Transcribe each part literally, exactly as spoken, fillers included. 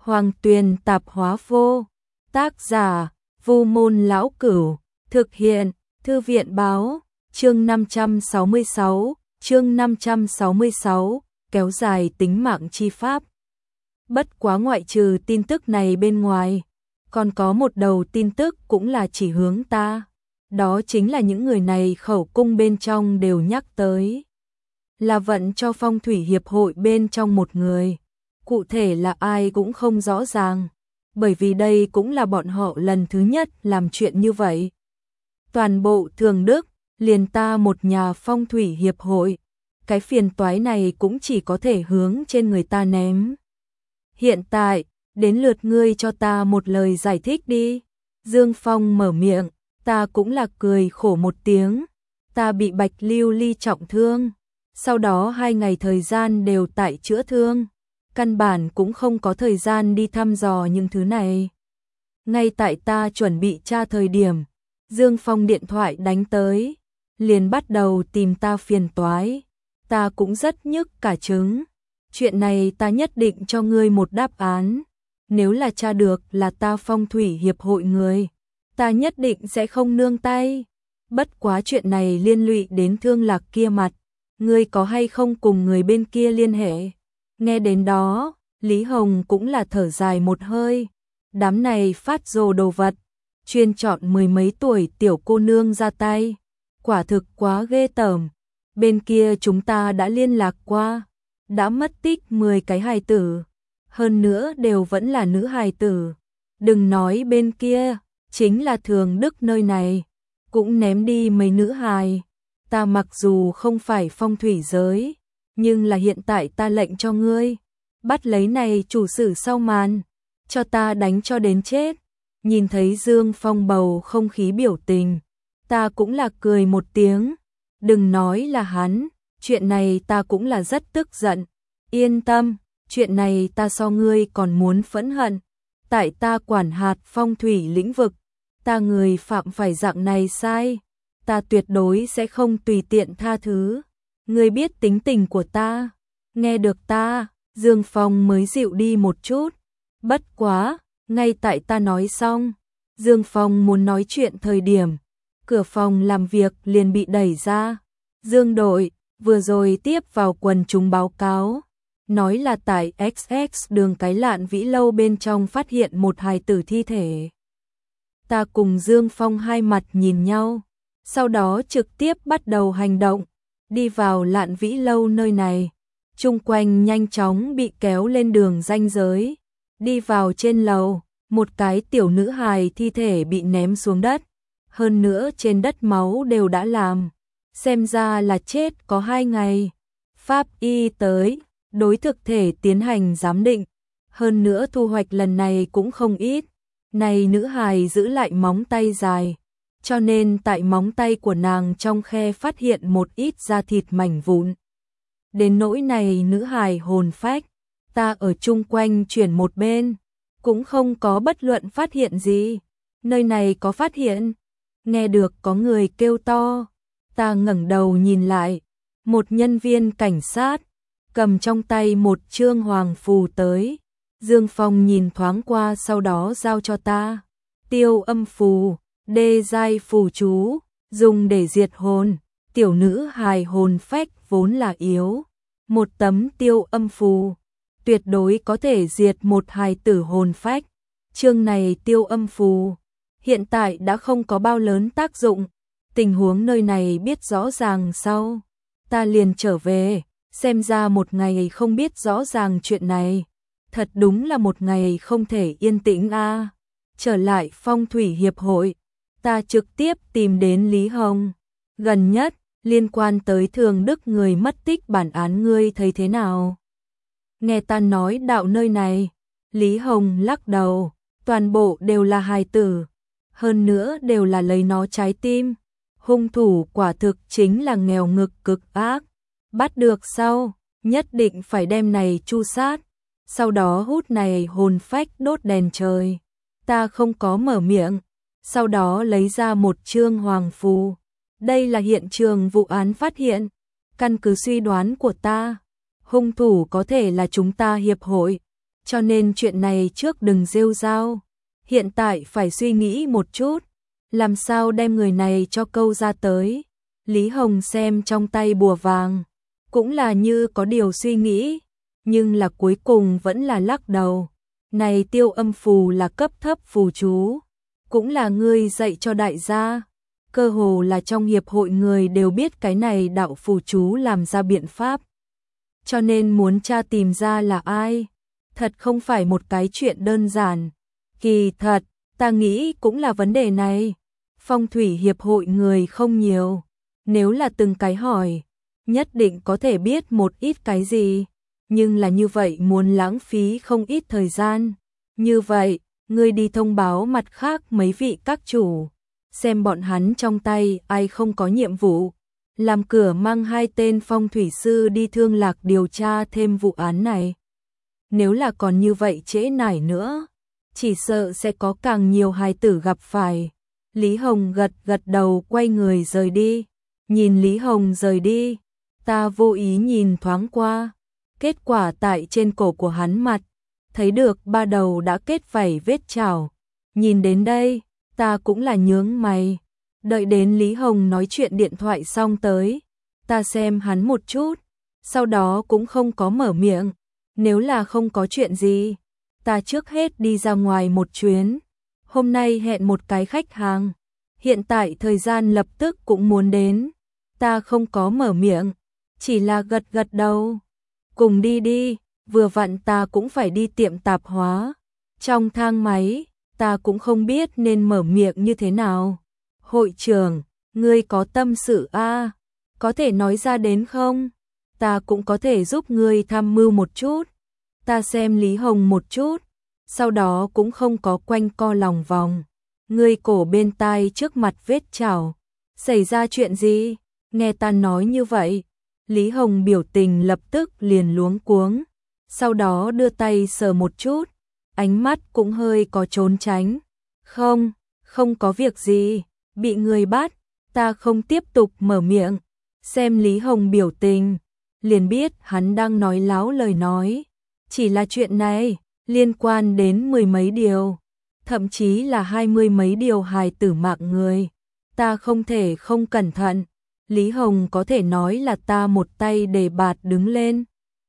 Hoàng Tuyền tạp hóa vô. Tác giả, Vu Môn Lão Cửu. Thực hiện, Thư viện báo. Chương năm trăm sáu mươi sáu, chương năm trăm sáu mươi sáu, kéo dài tính mạng chi pháp. Bất quá ngoại trừ tin tức này bên ngoài, còn có một đầu tin tức cũng là chỉ hướng ta. Đó chính là những người này khẩu cung bên trong đều nhắc tới. Là vận cho phong thủy hiệp hội bên trong một người. Cụ thể là ai cũng không rõ ràng, bởi vì đây cũng là bọn họ lần thứ nhất làm chuyện như vậy. Toàn bộ Thường Đức, liền ta một nhà phong thủy hiệp hội, cái phiền toái này cũng chỉ có thể hướng trên người ta ném. Hiện tại, đến lượt ngươi cho ta một lời giải thích đi. Dương Phong mở miệng, ta cũng là cười khổ một tiếng. Ta bị Bạch Lưu Ly trọng thương, sau đó hai ngày thời gian đều tại chữa thương. Căn bản cũng không có thời gian đi thăm dò những thứ này. Ngay tại ta chuẩn bị tra thời điểm, Dương Phong điện thoại đánh tới, liền bắt đầu tìm ta phiền toái. Ta cũng rất nhức cả trứng. Chuyện này ta nhất định cho ngươi một đáp án. Nếu là tra được là ta phong thủy hiệp hội người, ta nhất định sẽ không nương tay. Bất quá chuyện này liên lụy đến Thương Lạc kia mặt, ngươi có hay không cùng người bên kia liên hệ? Nghe đến đó, Lý Hồng cũng là thở dài một hơi. Đám này phát rồ đồ vật, chuyên chọn mười mấy tuổi tiểu cô nương ra tay. Quả thực quá ghê tởm. Bên kia chúng ta đã liên lạc qua, đã mất tích mười cái hài tử. Hơn nữa đều vẫn là nữ hài tử. Đừng nói bên kia, chính là Thường Đức nơi này, cũng ném đi mấy nữ hài. Ta mặc dù không phải phong thủy giới, nhưng là hiện tại ta lệnh cho ngươi, bắt lấy này chủ sử sau màn, cho ta đánh cho đến chết. Nhìn thấy Dương Phong bầu không khí biểu tình, ta cũng là cười một tiếng. Đừng nói là hắn, chuyện này ta cũng là rất tức giận. Yên tâm, chuyện này ta so ngươi còn muốn phẫn hận. Tại ta quản hạt phong thủy lĩnh vực, ta người phạm phải dạng này sai, ta tuyệt đối sẽ không tùy tiện tha thứ. Ngươi biết tính tình của ta. Nghe được ta, Dương Phong mới dịu đi một chút. Bất quá, ngay tại ta nói xong, Dương Phong muốn nói chuyện thời điểm, cửa phòng làm việc liền bị đẩy ra. Dương đội, vừa rồi tiếp vào quần chúng báo cáo, nói là tại ích ích đường Cái Lạn Vĩ Lâu bên trong phát hiện một hài tử thi thể. Ta cùng Dương Phong hai mặt nhìn nhau, sau đó trực tiếp bắt đầu hành động, đi vào Lạn Vĩ Lâu nơi này. Chung quanh nhanh chóng bị kéo lên đường ranh giới, đi vào trên lầu, một cái tiểu nữ hài thi thể bị ném xuống đất, hơn nữa trên đất máu đều đã làm, xem ra là chết có hai ngày. Pháp y tới, đối thực thể tiến hành giám định, hơn nữa thu hoạch lần này cũng không ít. Này nữ hài giữ lại móng tay dài, cho nên tại móng tay của nàng trong khe phát hiện một ít da thịt mảnh vụn. Đến nỗi này nữ hài hồn phách, ta ở chung quanh chuyển một bên, cũng không có bất luận phát hiện gì. Nơi này có phát hiện. Nghe được có người kêu to, ta ngẩng đầu nhìn lại, một nhân viên cảnh sát cầm trong tay một chương hoàng phù tới. Dương Phong nhìn thoáng qua sau đó giao cho ta. Tiêu âm phù, đê giai phù chú, dùng để diệt hồn. Tiểu nữ hài hồn phách vốn là yếu, một tấm tiêu âm phù tuyệt đối có thể diệt một hài tử hồn phách. Chương này tiêu âm phù hiện tại đã không có bao lớn tác dụng. Tình huống nơi này biết rõ ràng sau, ta liền trở về. Xem ra một ngày không biết rõ ràng chuyện này, thật đúng là một ngày không thể yên tĩnh a. À. Trở lại phong thủy hiệp hội, ta trực tiếp tìm đến Lý Hồng. Gần nhất, liên quan tới Thường Đức người mất tích bản án ngươi thấy thế nào? Nghe ta nói đạo nơi này, Lý Hồng lắc đầu, toàn bộ đều là hài tử, hơn nữa đều là lấy nó trái tim. Hung thủ quả thực chính là nghèo ngực cực ác. Bắt được sau, nhất định phải đem này chu sát, sau đó hút này hồn phách đốt đèn trời. Ta không có mở miệng, sau đó lấy ra một chương hoàng phù. Đây là hiện trường vụ án phát hiện. Căn cứ suy đoán của ta, hung thủ có thể là chúng ta hiệp hội. cho nên chuyện này trước đừng rêu rao. Hiện tại phải suy nghĩ một chút, làm sao đem người này cho câu ra tới. Lý Hồng xem trong tay bùa vàng, cũng là như có điều suy nghĩ, nhưng là cuối cùng vẫn là lắc đầu. Này tiêu âm phù là cấp thấp phù chú, cũng là ngươi dạy cho đại gia. Cơ hồ là trong hiệp hội người đều biết cái này đạo phù chú làm ra biện pháp. Cho nên muốn tra tìm ra là ai, thật không phải một cái chuyện đơn giản. Kỳ thật, ta nghĩ cũng là vấn đề này. Phong thủy hiệp hội người không nhiều, nếu là từng cái hỏi, nhất định có thể biết một ít cái gì, nhưng là như vậy muốn lãng phí không ít thời gian. Như vậy, ngươi đi thông báo mặt khác mấy vị các chủ, xem bọn hắn trong tay ai không có nhiệm vụ, làm cửa mang hai tên phong thủy sư đi Thương Lạc điều tra thêm vụ án này. Nếu là còn như vậy trễ nải nữa, chỉ sợ sẽ có càng nhiều hài tử gặp phải. Lý Hồng gật gật đầu quay người rời đi. Nhìn Lý Hồng rời đi, ta vô ý nhìn thoáng qua, kết quả tại trên cổ của hắn mặt, thấy được ba đầu đã kết vảy vết chảo. Nhìn đến đây, ta cũng là nhướng mày. Đợi đến Lý Hồng nói chuyện điện thoại xong tới, ta xem hắn một chút, sau đó cũng không có mở miệng. Nếu là không có chuyện gì, ta trước hết đi ra ngoài một chuyến. Hôm nay hẹn một cái khách hàng, hiện tại thời gian lập tức cũng muốn đến. Ta không có mở miệng, chỉ là gật gật đầu. Cùng đi đi, vừa vặn ta cũng phải đi tiệm tạp hóa. Trong thang máy, ta cũng không biết nên mở miệng như thế nào. Hội trưởng, ngươi có tâm sự a, à? Có thể nói ra đến không? Ta cũng có thể giúp ngươi tham mưu một chút. Ta xem Lý Hồng một chút, sau đó cũng không có quanh co lòng vòng. Ngươi cổ bên tai trước mặt vết chảo, xảy ra chuyện gì? Nghe ta nói như vậy, Lý Hồng biểu tình lập tức liền luống cuống, sau đó đưa tay sờ một chút, ánh mắt cũng hơi có trốn tránh. Không, không có việc gì, bị người bắt. Ta không tiếp tục mở miệng, xem Lý Hồng biểu tình, liền biết hắn đang nói láo lời nói. Chỉ là chuyện này, liên quan đến mười mấy điều, thậm chí là hai mươi mấy điều hài tử mạng người. Ta không thể không cẩn thận. Lý Hồng có thể nói là ta một tay đề bạt đứng lên.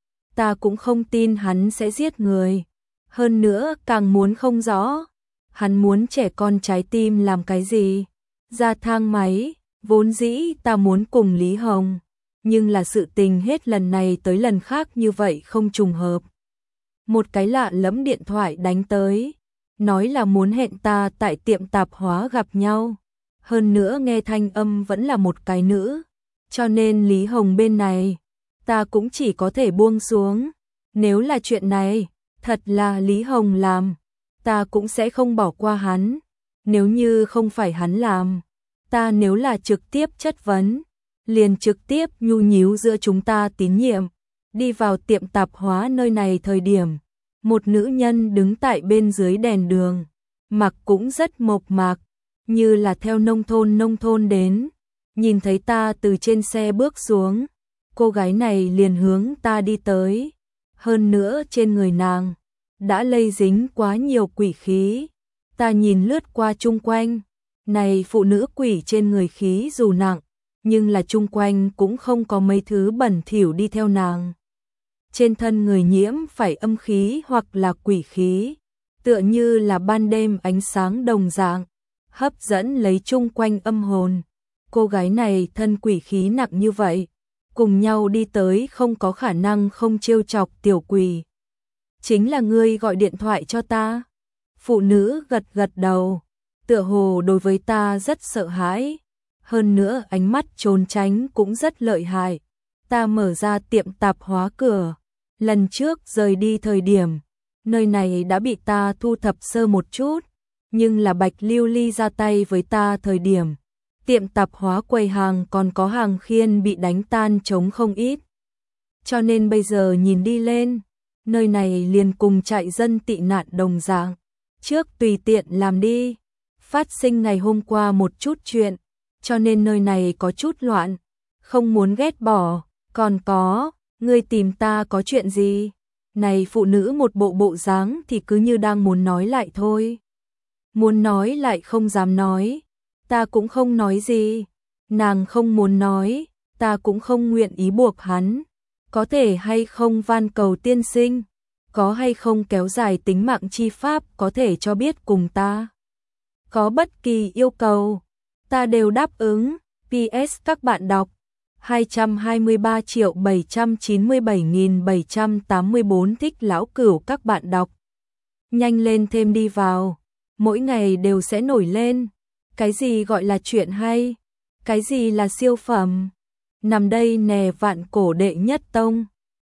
Ta cũng không tin hắn sẽ giết người. Hơn nữa càng muốn không rõ, hắn muốn trẻ con trái tim làm cái gì. Ra thang máy, vốn dĩ ta muốn cùng Lý Hồng, nhưng là sự tình hết lần này tới lần khác như vậy không trùng hợp. Một cái lạ lẫm điện thoại đánh tới, nói là muốn hẹn ta tại tiệm tạp hóa gặp nhau. Hơn nữa nghe thanh âm vẫn là một cái nữ, cho nên Lý Hồng bên này, ta cũng chỉ có thể buông xuống. Nếu là chuyện này, thật là Lý Hồng làm, ta cũng sẽ không bỏ qua hắn. Nếu như không phải hắn làm, ta nếu là trực tiếp chất vấn, liền trực tiếp nhu nhíu giữa chúng ta tín nhiệm. Đi vào tiệm tạp hóa nơi này thời điểm, một nữ nhân đứng tại bên dưới đèn đường, mặc cũng rất mộc mạc, như là theo nông thôn nông thôn đến. Nhìn thấy ta từ trên xe bước xuống, cô gái này liền hướng ta đi tới. Hơn nữa trên người nàng đã lây dính quá nhiều quỷ khí. Ta nhìn lướt qua chung quanh, này phụ nữ quỷ trên người khí dù nặng, nhưng là chung quanh cũng không có mấy thứ bẩn thỉu đi theo nàng. Trên thân người nhiễm phải âm khí hoặc là quỷ khí, tựa như là ban đêm ánh sáng đồng dạng, hấp dẫn lấy chung quanh âm hồn. Cô gái này thân quỷ khí nặng như vậy, cùng nhau đi tới không có khả năng không trêu chọc tiểu quỷ. Chính là ngươi gọi điện thoại cho ta. Phụ nữ gật gật đầu, tựa hồ đối với ta rất sợ hãi. Hơn nữa ánh mắt trốn tránh cũng rất lợi hại. Ta mở ra tiệm tạp hóa cửa. Lần trước rời đi thời điểm, nơi này đã bị ta thu thập sơ một chút. Nhưng là Bạch Lưu Ly ra tay với ta thời điểm, tiệm tạp hóa quầy hàng còn có hàng khiên bị đánh tan trống không ít. Cho nên bây giờ nhìn đi lên, nơi này liền cùng trại dân tị nạn đồng dạng. Trước tùy tiện làm đi, phát sinh ngày hôm qua một chút chuyện, cho nên nơi này có chút loạn, không muốn ghét bỏ. Còn có, ngươi tìm ta có chuyện gì? Này phụ nữ một bộ bộ dáng thì cứ như đang muốn nói lại thôi. Muốn nói lại không dám nói, ta cũng không nói gì. Nàng không muốn nói, ta cũng không nguyện ý buộc hắn. Có thể hay không van cầu tiên sinh, có hay không kéo dài tính mạng chi pháp có thể cho biết cùng ta. Có bất kỳ yêu cầu, ta đều đáp ứng. pê ét các bạn đọc hai trăm hai mươi ba triệu bảy trăm chín mươi bảy nghìn bảy trăm tám mươi bốn thích lão cửu các bạn đọc. Nhanh lên thêm đi vào, mỗi ngày đều sẽ nổi lên. Cái gì gọi là chuyện hay? Cái gì là siêu phẩm? Nằm đây nè vạn cổ đệ nhất tông.